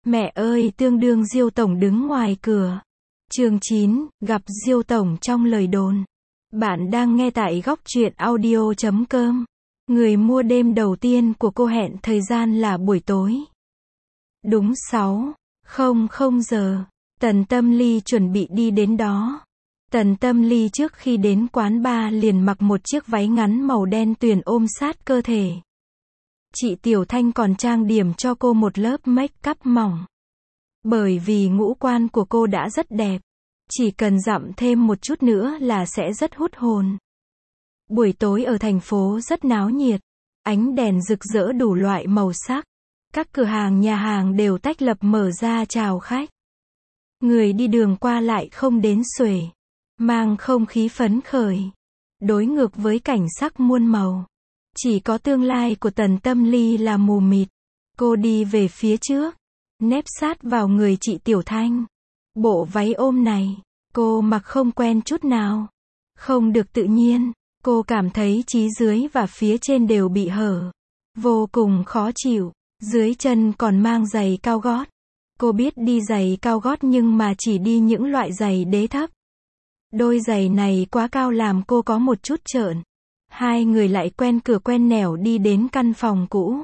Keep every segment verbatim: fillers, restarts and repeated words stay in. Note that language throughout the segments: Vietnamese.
Mẹ ơi, tương đương Diêu tổng đứng ngoài cửa. Chương chín, gặp Diêu tổng trong lời đồn. Bạn đang nghe tại góc truyện audio chấm com. Người mua đêm đầu tiên của cô hẹn thời gian là buổi tối. Đúng sáu không không giờ, Tần Tâm Ly chuẩn bị đi đến đó. Tần Tâm Ly trước khi đến quán bar liền mặc một chiếc váy ngắn màu đen tuyền ôm sát cơ thể. Chị Tiểu Thanh còn trang điểm cho cô một lớp make up mỏng. Bởi vì ngũ quan của cô đã rất đẹp, chỉ cần dặm thêm một chút nữa là sẽ rất hút hồn. Buổi tối ở thành phố rất náo nhiệt, ánh đèn rực rỡ đủ loại màu sắc. Các cửa hàng nhà hàng đều tách lập mở ra chào khách. Người đi đường qua lại không đến xuể, mang không khí phấn khởi. Đối ngược với cảnh sắc muôn màu, chỉ có tương lai của Tần Tâm Ly là mù mịt. Cô đi về phía trước, nép sát vào người chị Tiểu Thanh. Bộ váy ôm này, cô mặc không quen chút nào. Không được tự nhiên, cô cảm thấy chí dưới và phía trên đều bị hở. Vô cùng khó chịu, dưới chân còn mang giày cao gót. Cô biết đi giày cao gót nhưng mà chỉ đi những loại giày đế thấp. Đôi giày này quá cao làm cô có một chút trợn. Hai người lại quen cửa quen nẻo đi đến căn phòng cũ.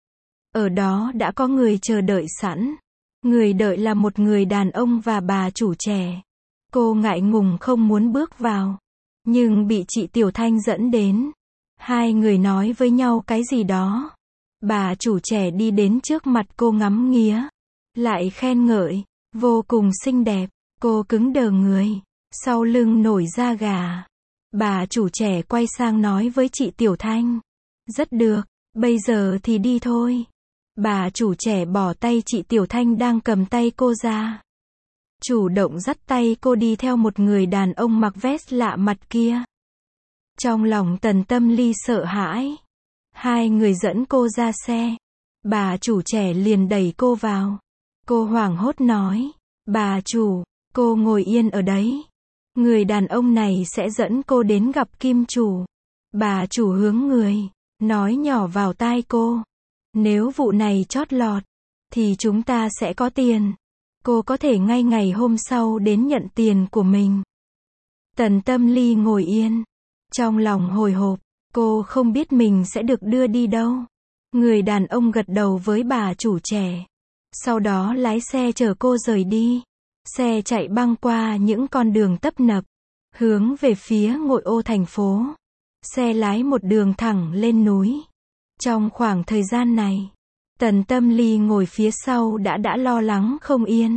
Ở đó đã có người chờ đợi sẵn. Người đợi là một người đàn ông và bà chủ trẻ. Cô ngại ngùng không muốn bước vào, nhưng bị chị Tiểu Thanh dẫn đến. Hai người nói với nhau cái gì đó. Bà chủ trẻ đi đến trước mặt cô ngắm nghía, lại khen ngợi, vô cùng xinh đẹp. Cô cứng đờ người, sau lưng nổi da gà. Bà chủ trẻ quay sang nói với chị Tiểu Thanh, rất được, bây giờ thì đi thôi. Bà chủ trẻ bỏ tay chị Tiểu Thanh đang cầm tay cô ra, chủ động dắt tay cô đi theo một người đàn ông mặc vest lạ mặt kia. Trong lòng Tần Tâm Ly sợ hãi. Hai người dẫn cô ra xe. Bà chủ trẻ liền đẩy cô vào. Cô hoảng hốt nói, bà chủ, cô ngồi yên ở đấy. Người đàn ông này sẽ dẫn cô đến gặp kim chủ. Bà chủ hướng người, nói nhỏ vào tai cô. Nếu vụ này chót lọt, thì chúng ta sẽ có tiền. Cô có thể ngay ngày hôm sau đến nhận tiền của mình. Tần Tâm Ly ngồi yên. Trong lòng hồi hộp, cô không biết mình sẽ được đưa đi đâu. Người đàn ông gật đầu với bà chủ trẻ. Sau đó lái xe chở cô rời đi. Xe chạy băng qua những con đường tấp nập, hướng về phía ngoại ô thành phố. Xe lái một đường thẳng lên núi. Trong khoảng thời gian này, Tần Tâm Ly ngồi phía sau đã đã lo lắng không yên.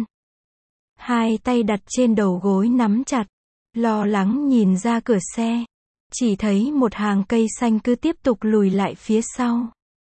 Hai tay đặt trên đầu gối nắm chặt, lo lắng nhìn ra cửa xe. Chỉ thấy một hàng cây xanh cứ tiếp tục lùi lại phía sau.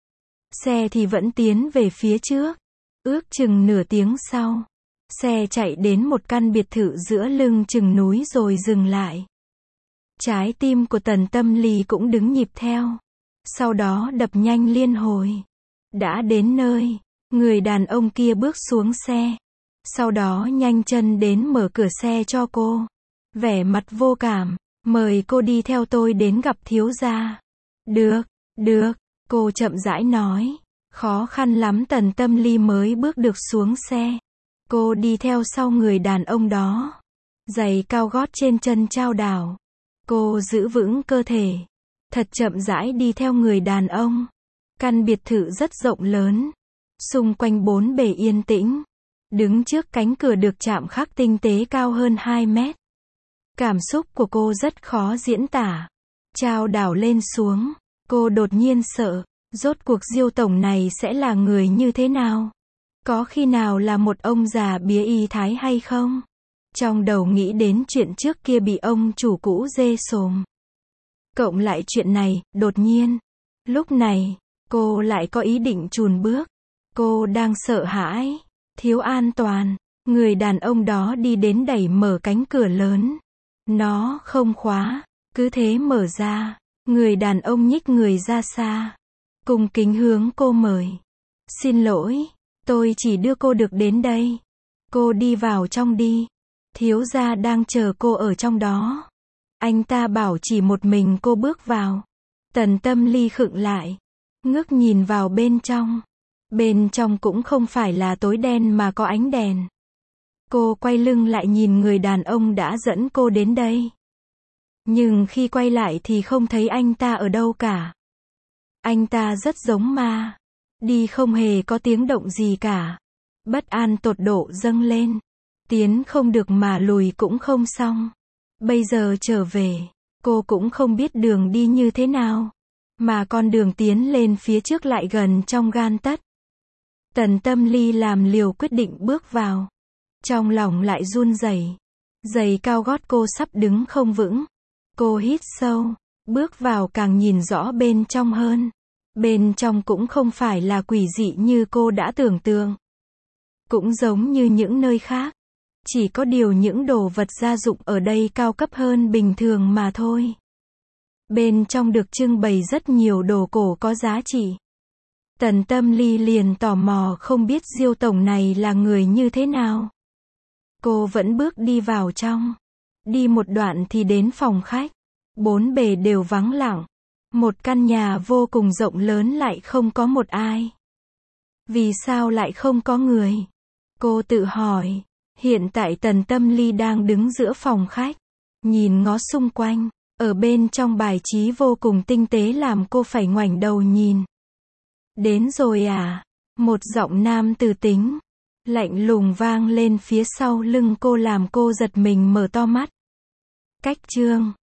Xe thì vẫn tiến về phía trước. Ước chừng nửa tiếng sau, xe chạy đến một căn biệt thự giữa lưng chừng núi rồi dừng lại. Trái tim của Tần Tâm Ly cũng đứng nhịp theo. Sau đó đập nhanh liên hồi. Đã đến nơi, người đàn ông kia bước xuống xe. Sau đó nhanh chân đến mở cửa xe cho cô. Vẻ mặt vô cảm, mời cô đi theo tôi đến gặp thiếu gia. Được, được, cô chậm rãi nói. Khó khăn lắm Tần Tâm Ly mới bước được xuống xe. Cô đi theo sau người đàn ông đó. Giày cao gót trên chân chao đảo. Cô giữ vững cơ thể. Thật chậm rãi đi theo người đàn ông. Căn biệt thự rất rộng lớn. Xung quanh bốn bề yên tĩnh. Đứng trước cánh cửa được chạm khắc tinh tế cao hơn hai mét. Cảm xúc của cô rất khó diễn tả. Chao đảo lên xuống. Cô đột nhiên sợ. Rốt cuộc Diêu tổng này sẽ là người như thế nào? Có khi nào là một ông già bía y thái hay không? Trong đầu nghĩ đến chuyện trước kia bị ông chủ cũ dê xồm. Cộng lại chuyện này, đột nhiên. Lúc này, cô lại có ý định chùn bước. Cô đang sợ hãi, thiếu an toàn. Người đàn ông đó đi đến đẩy mở cánh cửa lớn. Nó không khóa, cứ thế mở ra. Người đàn ông nhích người ra xa. Cung kính hướng cô mời. Xin lỗi, tôi chỉ đưa cô được đến đây. Cô đi vào trong đi. Thiếu gia đang chờ cô ở trong đó. Anh ta bảo chỉ một mình cô bước vào. Tần Tâm Ly khựng lại, ngước nhìn vào bên trong. Bên trong cũng không phải là tối đen mà có ánh đèn. Cô quay lưng lại nhìn người đàn ông đã dẫn cô đến đây. Nhưng khi quay lại thì không thấy anh ta ở đâu cả. Anh ta rất giống ma. Đi không hề có tiếng động gì cả. Bất an tột độ dâng lên. Tiến không được mà lùi cũng không xong. Bây giờ trở về, cô cũng không biết đường đi như thế nào. Mà con đường tiến lên phía trước lại gần trong gan tấc. Tần Tâm Ly làm liều quyết định bước vào. Trong lòng lại run rẩy. Giày cao gót cô sắp đứng không vững. Cô hít sâu, bước vào càng nhìn rõ bên trong hơn. Bên trong cũng không phải là quỷ dị như cô đã tưởng tượng. Cũng giống như những nơi khác. Chỉ có điều những đồ vật gia dụng ở đây cao cấp hơn bình thường mà thôi. Bên trong được trưng bày rất nhiều đồ cổ có giá trị. Tần Tâm Ly liền tò mò không biết Diêu tổng này là người như thế nào. Cô vẫn bước đi vào trong. Đi một đoạn thì đến phòng khách. Bốn bề đều vắng lặng. Một căn nhà vô cùng rộng lớn lại không có một ai. Vì sao lại không có người? Cô tự hỏi. Hiện tại Tần Tâm Ly đang đứng giữa phòng khách. Nhìn ngó xung quanh. Ở bên trong bài trí vô cùng tinh tế làm cô phải ngoảnh đầu nhìn. Đến rồi à? Một giọng nam từ tính. Lạnh lùng vang lên phía sau lưng cô làm cô giật mình mở to mắt. Cách chương